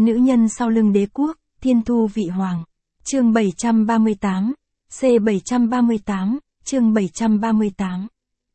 Nữ nhân sau lưng đế quốc, thiên thu vị hoàng. Chương 738, C738, chương 738.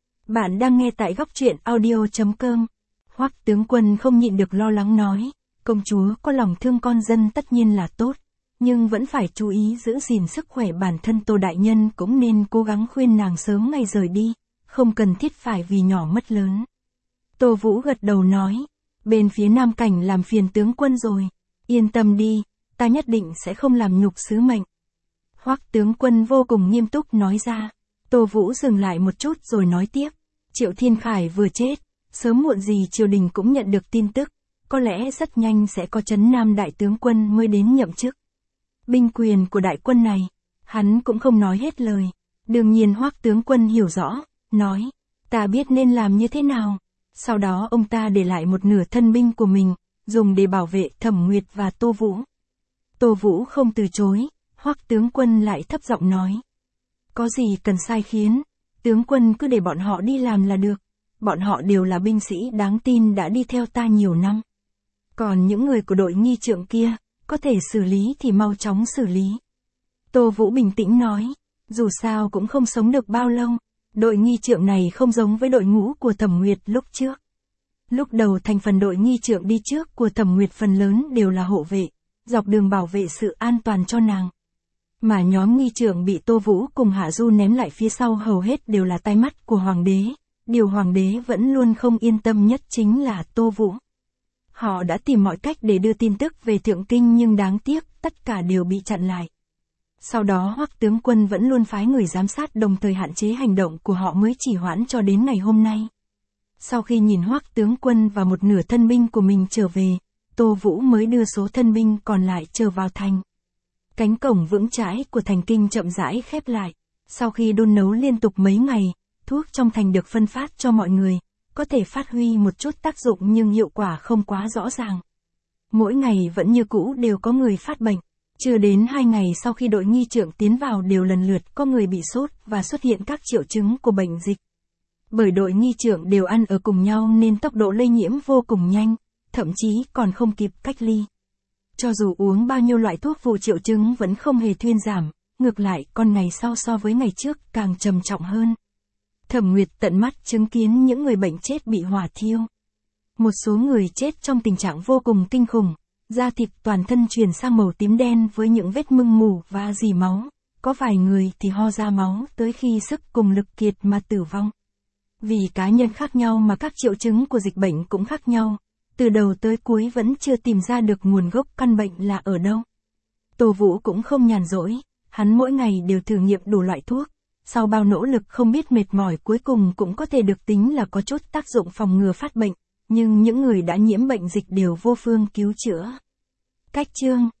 Bạn đang nghe tại góc truyện audio.com. Hoắc tướng quân không nhịn được lo lắng nói, công chúa có lòng thương con dân tất nhiên là tốt, nhưng vẫn phải chú ý giữ gìn sức khỏe bản thân. Tô đại nhân cũng nên cố gắng khuyên nàng sớm ngày rời đi, không cần thiết phải vì nhỏ mất lớn. Tô Vũ gật đầu nói, bên phía Nam Cảnh làm phiền tướng quân rồi, yên tâm đi, ta nhất định sẽ không làm nhục sứ mệnh. Hoắc tướng quân vô cùng nghiêm túc nói ra. Tô Vũ dừng lại một chút rồi nói tiếp, Triệu Thiên Khải vừa chết, sớm muộn gì triều đình cũng nhận được tin tức, có lẽ rất nhanh sẽ có Trấn Nam đại tướng quân mới đến nhậm chức. Binh quyền của đại quân này, hắn cũng không nói hết lời. Đương nhiên Hoắc tướng quân hiểu rõ, nói, ta biết nên làm như thế nào. Sau đó ông ta để lại một nửa thân binh của mình, dùng để bảo vệ Thẩm Nguyệt và Tô Vũ. Tô Vũ không từ chối, Hoắc tướng quân lại thấp giọng nói, có gì cần sai khiến, tướng quân cứ để bọn họ đi làm là được, bọn họ đều là binh sĩ đáng tin đã đi theo ta nhiều năm. Còn những người của đội nghi trượng kia, có thể xử lý thì mau chóng xử lý. Tô Vũ bình tĩnh nói, dù sao cũng không sống được bao lâu, đội nghi trượng này không giống với đội ngũ của Thẩm Nguyệt lúc trước. Lúc đầu thành phần đội nghi trượng đi trước của Thẩm Nguyệt phần lớn đều là hộ vệ, dọc đường bảo vệ sự an toàn cho nàng. Mà nhóm nghi trượng bị Tô Vũ cùng Hạ Du ném lại phía sau hầu hết đều là tai mắt của hoàng đế. Điều hoàng đế vẫn luôn không yên tâm nhất chính là Tô Vũ. Họ đã tìm mọi cách để đưa tin tức về Thượng Kinh nhưng đáng tiếc tất cả đều bị chặn lại. Sau đó Hoắc tướng quân vẫn luôn phái người giám sát đồng thời hạn chế hành động của họ mới trì hoãn cho đến ngày hôm nay. Sau khi nhìn Hoắc tướng quân và một nửa thân binh của mình trở về, Tô Vũ mới đưa số thân binh còn lại trở vào thành. Cánh cổng vững chãi của thành kinh chậm rãi khép lại. Sau khi đun nấu liên tục mấy ngày, thuốc trong thành được phân phát cho mọi người, có thể phát huy một chút tác dụng nhưng hiệu quả không quá rõ ràng. Mỗi ngày vẫn như cũ đều có người phát bệnh. Chưa đến 2 ngày sau khi đội nghi trượng tiến vào đều lần lượt có người bị sốt và xuất hiện các triệu chứng của bệnh dịch. Bởi đội nghi trượng đều ăn ở cùng nhau nên tốc độ lây nhiễm vô cùng nhanh, thậm chí còn không kịp cách ly. Cho dù uống bao nhiêu loại thuốc vụ triệu chứng vẫn không hề thuyên giảm, ngược lại còn ngày sau so với ngày trước càng trầm trọng hơn. Thẩm Nguyệt tận mắt chứng kiến những người bệnh chết bị hỏa thiêu. Một số người chết trong tình trạng vô cùng kinh khủng, da thịt toàn thân chuyển sang màu tím đen với những vết mưng mủ và rỉ máu, có vài người thì ho ra máu tới khi sức cùng lực kiệt mà tử vong. Vì cá nhân khác nhau mà các triệu chứng của dịch bệnh cũng khác nhau, từ đầu tới cuối vẫn chưa tìm ra được nguồn gốc căn bệnh là ở đâu. Tô Vũ cũng không nhàn rỗi, hắn mỗi ngày đều thử nghiệm đủ loại thuốc, sau bao nỗ lực không biết mệt mỏi cuối cùng cũng có thể được tính là có chút tác dụng phòng ngừa phát bệnh, nhưng những người đã nhiễm bệnh dịch đều vô phương cứu chữa. Cách chương